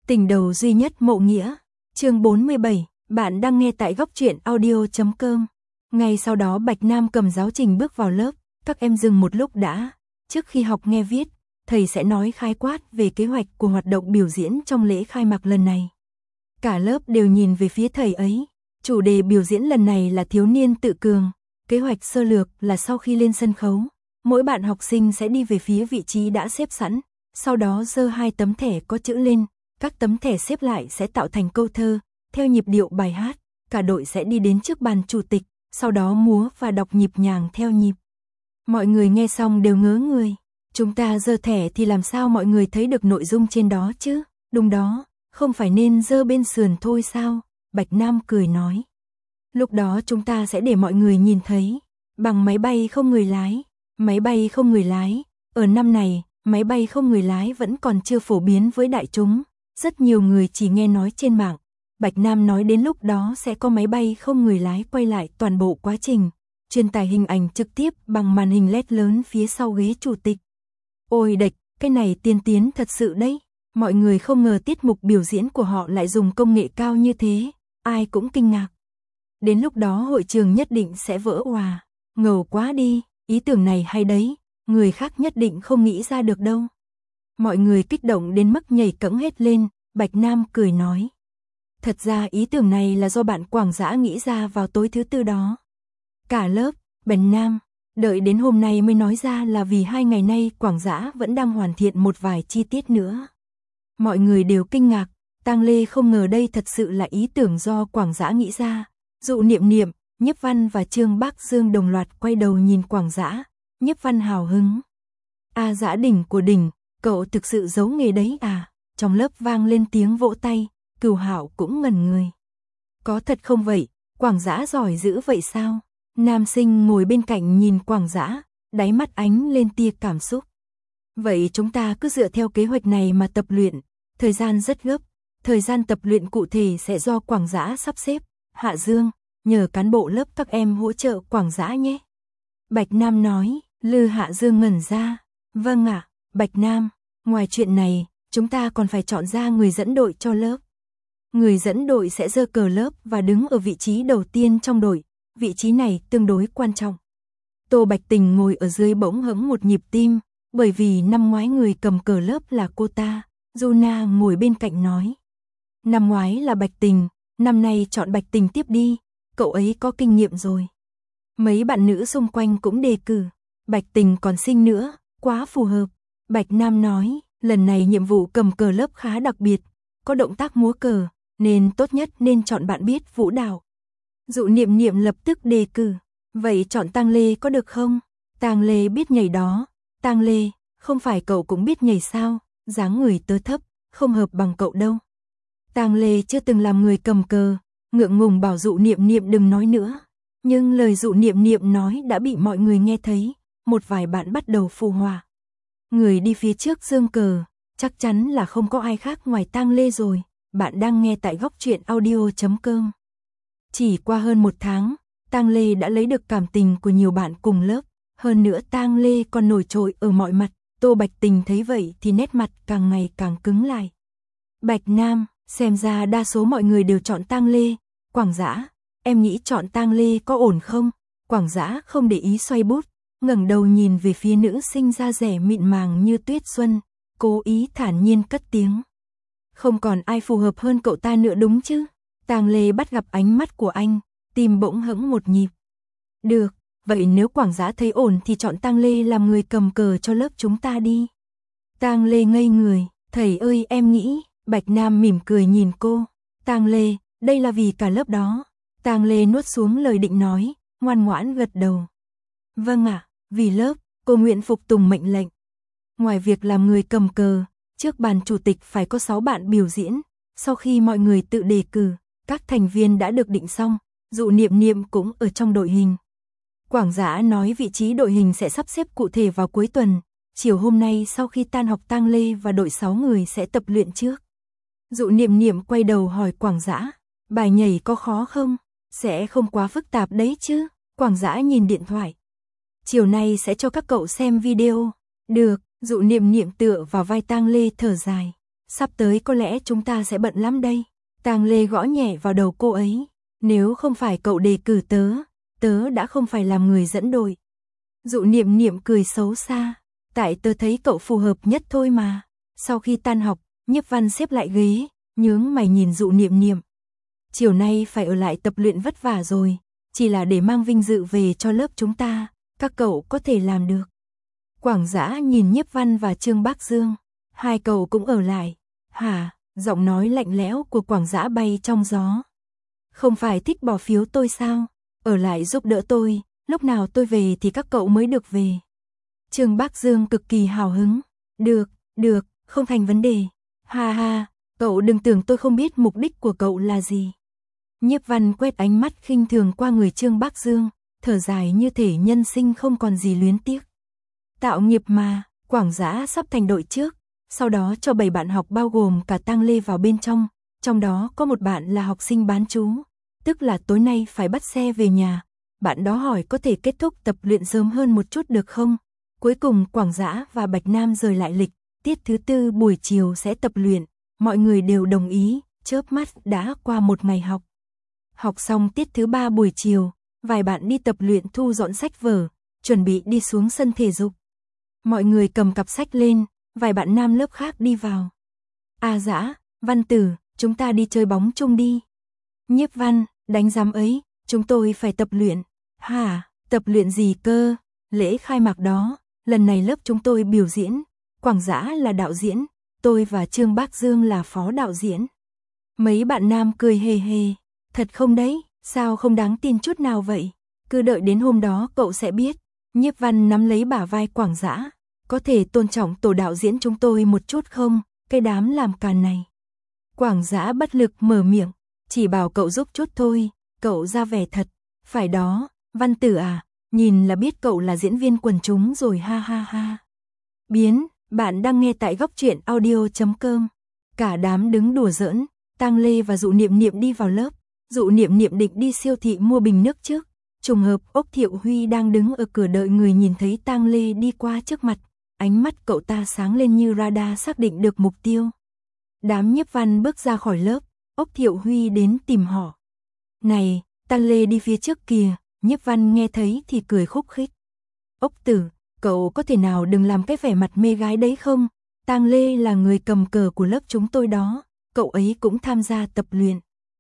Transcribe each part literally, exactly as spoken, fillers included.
Tình đầu duy nhất Mộ Nghĩa, chương bốn mươi bảy, bạn đang nghe tại góc truyện audio chấm com. Ngay sau đó Bạch Nam cầm giáo trình bước vào lớp, các em dừng một lúc đã. Trước khi học nghe viết, thầy sẽ nói khái quát về kế hoạch của hoạt động biểu diễn trong lễ khai mạc lần này. Cả lớp đều nhìn về phía thầy ấy. Chủ đề biểu diễn lần này là thiếu niên tự cường. Kế hoạch sơ lược là sau khi lên sân khấu, mỗi bạn học sinh sẽ đi về phía vị trí đã xếp sẵn, sau đó giơ hai tấm thẻ có chữ lên. Các tấm thẻ xếp lại sẽ tạo thành câu thơ, theo nhịp điệu bài hát, cả đội sẽ đi đến trước bàn chủ tịch, sau đó múa và đọc nhịp nhàng theo nhịp. Mọi người nghe xong đều ngớ người, chúng ta giơ thẻ thì làm sao mọi người thấy được nội dung trên đó chứ, đúng đó, không phải nên giơ bên sườn thôi sao, Bạch Nam cười nói. Lúc đó chúng ta sẽ để mọi người nhìn thấy, bằng máy bay không người lái, máy bay không người lái, ở năm này, máy bay không người lái vẫn còn chưa phổ biến với đại chúng. Rất nhiều người chỉ nghe nói trên mạng. Bạch Nam nói đến lúc đó sẽ có máy bay không người lái quay lại toàn bộ quá trình, truyền tải hình ảnh trực tiếp bằng màn hình led lớn phía sau ghế chủ tịch. Ôi đệch, cái này tiên tiến thật sự đấy. Mọi người không ngờ tiết mục biểu diễn của họ lại dùng công nghệ cao như thế, ai cũng kinh ngạc. Đến lúc đó hội trường nhất định sẽ vỡ òa. Ngầu quá đi, ý tưởng này hay đấy, người khác nhất định không nghĩ ra được đâu. Mọi người kích động đến mức nhảy cẫng hết lên, Bạch Nam cười nói. Thật ra ý tưởng này là do bạn Quảng Dã nghĩ ra vào tối thứ tư đó. Cả lớp, Bạch Nam, đợi đến hôm nay mới nói ra là vì hai ngày nay Quảng Dã vẫn đang hoàn thiện một vài chi tiết nữa. Mọi người đều kinh ngạc, Tang Lê không ngờ đây thật sự là ý tưởng do Quảng Dã nghĩ ra. Dụ Niệm Niệm, Nhiếp Văn và Trương Bác Dương đồng loạt quay đầu nhìn Quảng Dã, Nhiếp Văn hào hứng. A Dã đỉnh của đỉnh. Cậu thực sự giấu nghề đấy à? Trong lớp vang lên tiếng vỗ tay, Cửu Hạo cũng ngẩn người. Có thật không vậy? Quảng Dã giỏi dữ vậy sao? Nam sinh ngồi bên cạnh nhìn Quảng Dã, đáy mắt ánh lên tia cảm xúc. Vậy chúng ta cứ dựa theo kế hoạch này mà tập luyện, thời gian rất gấp, thời gian tập luyện cụ thể sẽ do Quảng Dã sắp xếp. Hạ Dương, nhờ cán bộ lớp các em hỗ trợ Quảng Dã nhé. Bạch Nam nói. Lư Hạ Dương ngẩn ra. Vâng ạ, Bạch Nam. Ngoài chuyện này, chúng ta còn phải chọn ra người dẫn đội cho lớp. Người dẫn đội sẽ giơ cờ lớp và đứng ở vị trí đầu tiên trong đội, vị trí này tương đối quan trọng. Tô Bạch Tình ngồi ở dưới bỗng hững một nhịp tim, bởi vì năm ngoái người cầm cờ lớp là cô ta, Juna ngồi bên cạnh nói. Năm ngoái là Bạch Tình, năm nay chọn Bạch Tình tiếp đi, cậu ấy có kinh nghiệm rồi. Mấy bạn nữ xung quanh cũng đề cử, Bạch Tình còn xinh nữa, quá phù hợp. Bạch Nam nói, lần này nhiệm vụ cầm cờ lớp khá đặc biệt, có động tác múa cờ, nên tốt nhất nên chọn bạn biết vũ đạo. Dụ Niệm Niệm lập tức đề cử, vậy chọn Tang Lê có được không? Tang Lê biết nhảy đó. Tang Lê, không phải cậu cũng biết nhảy sao? Dáng người tớ thấp, không hợp bằng cậu đâu. Tang Lê chưa từng làm người cầm cờ, ngượng ngùng bảo Dụ Niệm Niệm đừng nói nữa. Nhưng lời Dụ Niệm Niệm nói đã bị mọi người nghe thấy, một vài bạn bắt đầu phụ họa. Người đi phía trước giương cờ, chắc chắn là không có ai khác ngoài Tang Lê rồi. Bạn đang nghe tại góc truyện audio chấm com. Chỉ qua hơn một tháng, Tang Lê đã lấy được cảm tình của nhiều bạn cùng lớp. Hơn nữa Tang Lê còn nổi trội ở mọi mặt. Tô Bạch Tình thấy vậy thì nét mặt càng ngày càng cứng lại. Bạch Nam, xem ra đa số mọi người đều chọn Tang Lê. Quảng Dã, em nghĩ chọn Tang Lê có ổn không? Quảng Dã không để ý xoay bút, ngẩng đầu nhìn về phía nữ sinh da dẻ mịn màng như tuyết xuân, cố ý thản nhiên cất tiếng. Không còn ai phù hợp hơn cậu ta nữa đúng chứ? Tang Lê bắt gặp ánh mắt của anh, tim bỗng hững một nhịp. Được, vậy nếu Quảng Dã thấy ổn thì chọn Tang Lê làm người cầm cờ cho lớp chúng ta đi. Tang Lê ngây người, thầy ơi em nghĩ. Bạch Nam mỉm cười nhìn cô. Tang Lê, đây là vì cả lớp đó. Tang Lê nuốt xuống lời định nói, ngoan ngoãn gật đầu. Vâng ạ, vì lớp, cô nguyện phục tùng mệnh lệnh. Ngoài việc làm người cầm cờ, trước bàn chủ tịch phải có sáu bạn biểu diễn. Sau khi mọi người tự đề cử, các thành viên đã được định xong, Dụ Niệm Niệm cũng ở trong đội hình. Quảng Dã nói vị trí đội hình sẽ sắp xếp cụ thể vào cuối tuần. Chiều hôm nay sau khi tan học Tang Lê và đội sáu người sẽ tập luyện trước. Dụ Niệm Niệm quay đầu hỏi Quảng Dã, bài nhảy có khó không? Sẽ không quá phức tạp đấy chứ? Quảng Dã nhìn điện thoại. Chiều nay sẽ cho các cậu xem video. Được, Dụ Niệm Niệm tựa vào vai Tang Lê thở dài. Sắp tới có lẽ chúng ta sẽ bận lắm đây. Tang Lê gõ nhẹ vào đầu cô ấy. Nếu không phải cậu đề cử tớ, tớ đã không phải làm người dẫn đội. Dụ Niệm Niệm cười xấu xa. Tại tớ thấy cậu phù hợp nhất thôi mà. Sau khi tan học, Nhiếp Văn xếp lại ghế, nhướng mày nhìn Dụ Niệm Niệm. Chiều nay phải ở lại tập luyện vất vả rồi, chỉ là để mang vinh dự về cho lớp chúng ta, các cậu có thể làm được. Quảng Dã nhìn Nhiếp Văn và Trương Bác Dương, hai cậu cũng ở lại. Hả? Giọng nói lạnh lẽo của Quảng Dã bay trong gió. Không phải thích bỏ phiếu tôi sao? Ở lại giúp đỡ tôi, lúc nào tôi về thì các cậu mới được về. Trương Bác Dương cực kỳ hào hứng. Được, được, không thành vấn đề. Ha ha, cậu đừng tưởng tôi không biết mục đích của cậu là gì. Nhiếp Văn quét ánh mắt khinh thường qua người Trương Bác Dương, thở dài như thể nhân sinh không còn gì luyến tiếc. Tạo nghiệp mà, Quảng Dã sắp thành đội trước, sau đó cho bảy bạn học bao gồm cả Tang Lê vào bên trong, trong đó có một bạn là học sinh bán trú, tức là tối nay phải bắt xe về nhà. Bạn đó hỏi có thể kết thúc tập luyện sớm hơn một chút được không? Cuối cùng Quảng Dã và Bạch Nam rời lại lịch, tiết thứ tư buổi chiều sẽ tập luyện, mọi người đều đồng ý, chớp mắt đã qua một ngày học. Học xong tiết thứ ba buổi chiều, vài bạn đi tập luyện thu dọn sách vở, chuẩn bị đi xuống sân thể dục. Mọi người cầm cặp sách lên, vài bạn nam lớp khác đi vào. A Dã, Văn Tử, chúng ta đi chơi bóng chung đi. Nhiếp Văn, đánh giám ấy, chúng tôi phải tập luyện. Hả, tập luyện gì cơ? Lễ khai mạc đó, lần này lớp chúng tôi biểu diễn, Quảng Dã là đạo diễn, tôi và Trương Bác Dương là phó đạo diễn. Mấy bạn nam cười hề hề, thật không đấy, sao không đáng tin chút nào vậy? Cứ đợi đến hôm đó cậu sẽ biết. Nhiếp Văn nắm lấy bả vai Quảng Dã, có thể tôn trọng tổ đạo diễn chúng tôi một chút không, cái đám làm càn này. Quảng Dã bất lực mở miệng, chỉ bảo cậu giúp chút thôi, cậu ra vẻ thật, phải đó, Văn Tử à, nhìn là biết cậu là diễn viên quần chúng rồi ha ha ha. Biến, bạn đang nghe tại góc truyện audio chấm com. Cả đám đứng đùa giỡn, Tang Lê và Dụ Niệm Niệm đi vào lớp, Dụ Niệm Niệm định đi siêu thị mua bình nước trước. Trùng hợp Ốc Thiệu Huy đang đứng ở cửa đợi người nhìn thấy Tang Lê đi qua trước mặt, ánh mắt cậu ta sáng lên như radar xác định được mục tiêu. Đám Nhiếp Văn bước ra khỏi lớp, Ốc Thiệu Huy đến tìm họ. Này, Tang Lê đi phía trước kìa, Nhiếp Văn nghe thấy thì cười khúc khích. Ốc Tử, cậu có thể nào đừng làm cái vẻ mặt mê gái đấy không? Tang Lê là người cầm cờ của lớp chúng tôi đó, cậu ấy cũng tham gia tập luyện.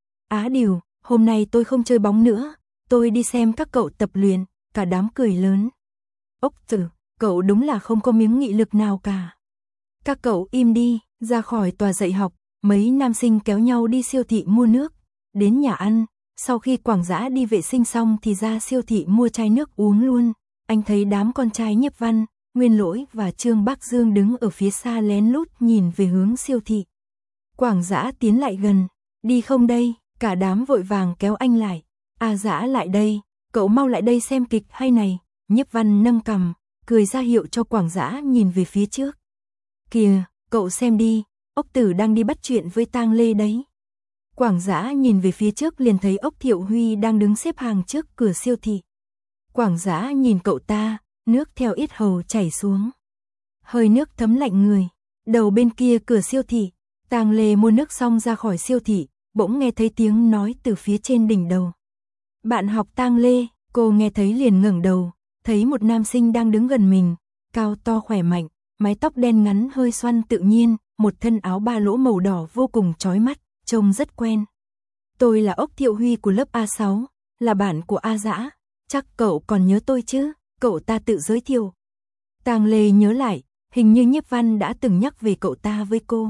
Á điều, hôm nay tôi không chơi bóng nữa. Tôi đi xem các cậu tập luyện, cả đám cười lớn. Ốc Tử, cậu đúng là không có miếng nghị lực nào cả. Các cậu im đi, ra khỏi tòa dạy học, mấy nam sinh kéo nhau đi siêu thị mua nước, đến nhà ăn, sau khi Quảng Dã đi vệ sinh xong thì ra siêu thị mua chai nước uống luôn. Anh thấy đám con trai Nhiếp Văn, Nguyên Lỗi và Trương Bác Dương đứng ở phía xa lén lút nhìn về hướng siêu thị. Quảng Dã tiến lại gần, đi không đây, cả đám vội vàng kéo anh lại. A Dã lại đây, cậu mau lại đây xem kịch hay này. Nhiếp Văn nâng cằm, cười ra hiệu cho Quảng Dã nhìn về phía trước. Kìa, cậu xem đi, Ốc Tử đang đi bắt chuyện với Tang Lê đấy. Quảng Dã nhìn về phía trước liền thấy Ốc Thiệu Huy đang đứng xếp hàng trước cửa siêu thị. Quảng Dã nhìn cậu ta, nước theo yết hầu chảy xuống. Hơi nước thấm lạnh người. Đầu bên kia cửa siêu thị, Tang Lê mua nước xong ra khỏi siêu thị, bỗng nghe thấy tiếng nói từ phía trên đỉnh đầu. Bạn học Tang Lê, cô nghe thấy liền ngẩng đầu, thấy một nam sinh đang đứng gần mình, cao to khỏe mạnh, mái tóc đen ngắn hơi xoăn tự nhiên, một thân áo ba lỗ màu đỏ vô cùng chói mắt, trông rất quen. Tôi là Ốc Thiệu Huy của lớp A sáu, là bạn của A Dã, chắc cậu còn nhớ tôi chứ, cậu ta tự giới thiệu. Tang Lê nhớ lại, hình như Nhiếp Văn đã từng nhắc về cậu ta với cô.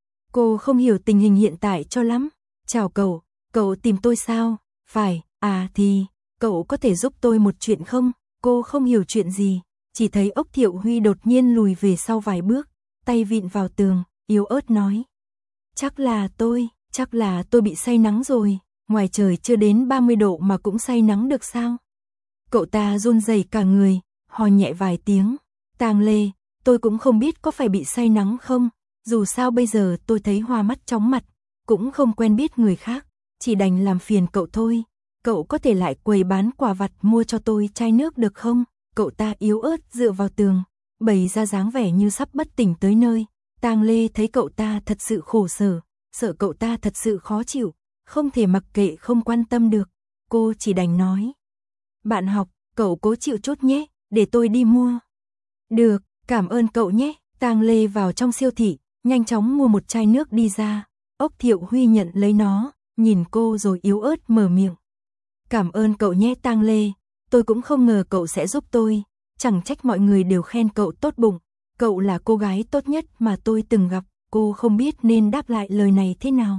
Cô không hiểu tình hình hiện tại cho lắm. Chào cậu, cậu tìm tôi sao? Phải, à thì, cậu có thể giúp tôi một chuyện không? Cô không hiểu chuyện gì, chỉ thấy Ốc Thiệu Huy đột nhiên lùi về sau vài bước, tay vịn vào tường, yếu ớt nói. Chắc là tôi, chắc là tôi bị say nắng rồi, ngoài trời chưa đến ba mươi độ mà cũng say nắng được sao? Cậu ta run rẩy cả người, ho nhẹ vài tiếng. Tang Lê, tôi cũng không biết có phải bị say nắng không, dù sao bây giờ tôi thấy hoa mắt chóng mặt, cũng không quen biết người khác, chỉ đành làm phiền cậu thôi. Cậu có thể lại quầy bán quà vặt mua cho tôi chai nước được không? Cậu ta yếu ớt dựa vào tường, bày ra dáng vẻ như sắp bất tỉnh tới nơi. Tang Lê thấy cậu ta thật sự khổ sở, sợ cậu ta thật sự khó chịu, không thể mặc kệ không quan tâm được, cô chỉ đành nói. Bạn học, cậu cố chịu chút nhé, để tôi đi mua. Được, cảm ơn cậu nhé. Tang Lê vào trong siêu thị, nhanh chóng mua một chai nước đi ra. Ốc Thiệu Huy nhận lấy nó, nhìn cô rồi yếu ớt mở miệng. Cảm ơn cậu nhé Tang Lê, tôi cũng không ngờ cậu sẽ giúp tôi, chẳng trách mọi người đều khen cậu tốt bụng, cậu là cô gái tốt nhất mà tôi từng gặp, cô không biết nên đáp lại lời này thế nào.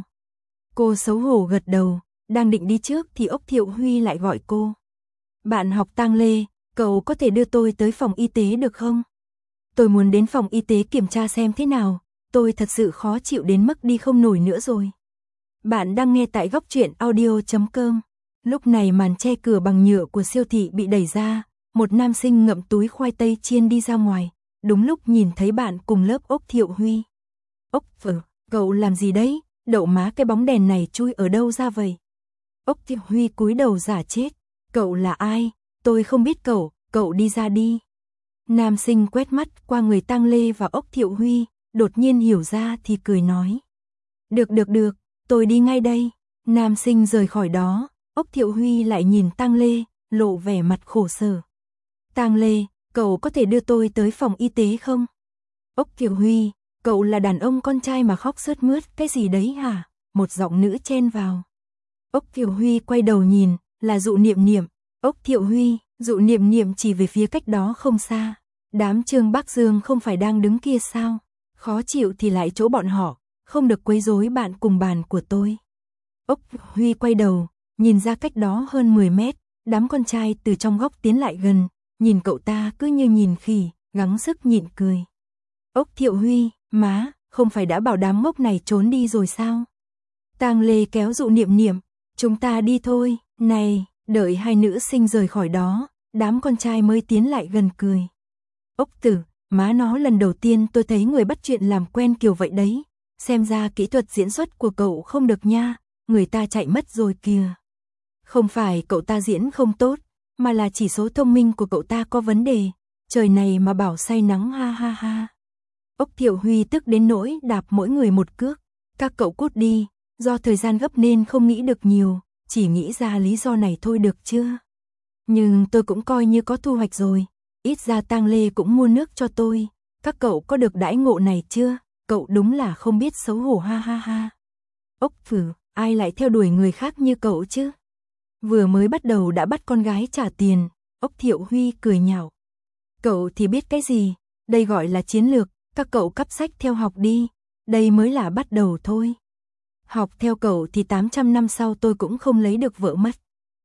Cô xấu hổ gật đầu, đang định đi trước thì Ốc Thiệu Huy lại gọi cô. Bạn học Tang Lê, cậu có thể đưa tôi tới phòng y tế được không? Tôi muốn đến phòng y tế kiểm tra xem thế nào, tôi thật sự khó chịu đến mức đi không nổi nữa rồi. Bạn đang nghe tại góc truyện audio chấm com. Lúc này màn che cửa bằng nhựa của siêu thị bị đẩy ra, một nam sinh ngậm túi khoai tây chiên đi ra ngoài, đúng lúc nhìn thấy bạn cùng lớp Ốc Thiệu Huy. Ốc phở, cậu làm gì đấy, đậu má cái bóng đèn này chui ở đâu ra vậy? Ốc Thiệu Huy cúi đầu giả chết, cậu là ai, tôi không biết cậu, cậu đi ra đi. Nam sinh quét mắt qua người Tang Lê và Ốc Thiệu Huy, đột nhiên hiểu ra thì cười nói. Được được được, tôi đi ngay đây. Nam sinh rời khỏi đó, Ốc Thiệu Huy lại nhìn Tang Lê, lộ vẻ mặt khổ sở. Tang Lê, cậu có thể đưa tôi tới phòng y tế không? Ốc Thiệu Huy, cậu là đàn ông con trai mà khóc sướt mướt cái gì đấy hả? Một giọng nữ chen vào. Ốc Thiệu Huy quay đầu nhìn, là Dụ Niệm Niệm. Ốc Thiệu Huy, Dụ Niệm Niệm chỉ về phía cách đó không xa. Đám Trương Bắc Dương không phải đang đứng kia sao? Khó chịu thì lại chỗ bọn họ, không được quấy rối bạn cùng bàn của tôi. Ốc Huy quay đầu, nhìn ra cách đó hơn mười mét, đám con trai từ trong góc tiến lại gần, nhìn cậu ta cứ như nhìn khỉ, gắng sức nhịn cười. Ốc Thiệu Huy, má, không phải đã bảo đám ngốc này trốn đi rồi sao? Tang Lê kéo Dụ Niệm Niệm, chúng ta đi thôi, này, đợi hai nữ sinh rời khỏi đó, đám con trai mới tiến lại gần cười. Ốc Tử, má nó lần đầu tiên tôi thấy người bắt chuyện làm quen kiểu vậy đấy, xem ra kỹ thuật diễn xuất của cậu không được nha, người ta chạy mất rồi kìa. Không phải cậu ta diễn không tốt, mà là chỉ số thông minh của cậu ta có vấn đề, trời này mà bảo say nắng ha ha ha. Ốc Thiệu Huy tức đến nỗi đạp mỗi người một cước, các cậu cút đi, do thời gian gấp nên không nghĩ được nhiều, chỉ nghĩ ra lý do này thôi được chưa? Nhưng tôi cũng coi như có thu hoạch rồi, ít ra Tang Lê cũng mua nước cho tôi, các cậu có được đãi ngộ này chưa? Cậu đúng là không biết xấu hổ ha ha ha. Ốc Phử, ai lại theo đuổi người khác như cậu chứ? Vừa mới bắt đầu đã bắt con gái trả tiền, Ốc Thiệu Huy cười nhạo. Cậu thì biết cái gì, đây gọi là chiến lược, các cậu cắp sách theo học đi, đây mới là bắt đầu thôi. Học theo cậu thì tám trăm năm sau tôi cũng không lấy được vợ mất.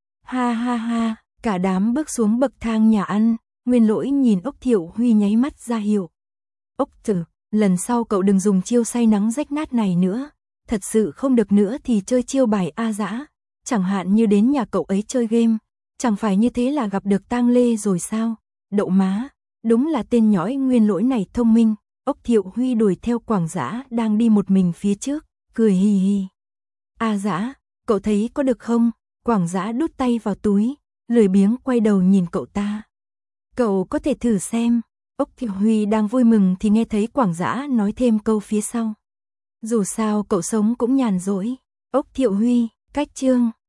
Ha ha ha, cả đám bước xuống bậc thang nhà ăn, Nguyên Lỗi nhìn Ốc Thiệu Huy nháy mắt ra hiệu. Ốc Tử, lần sau cậu đừng dùng chiêu say nắng rách nát này nữa, thật sự không được nữa thì chơi chiêu bài A Dã, chẳng hạn như đến nhà cậu ấy chơi game, chẳng phải như thế là gặp được Tang Lê rồi sao? Đậu má, đúng là tên nhõi Nguyên Lỗi này thông minh. Ốc Thiệu Huy đuổi theo Quảng Dã đang đi một mình phía trước, cười hì hì. A Dã, cậu thấy có được không? Quảng Dã đút tay vào túi, lười biếng quay đầu nhìn cậu ta. Cậu có thể thử xem. Ốc Thiệu Huy đang vui mừng thì nghe thấy Quảng Dã nói thêm câu phía sau. Dù sao cậu sống cũng nhàn rỗi. Ốc Thiệu Huy, cách chương.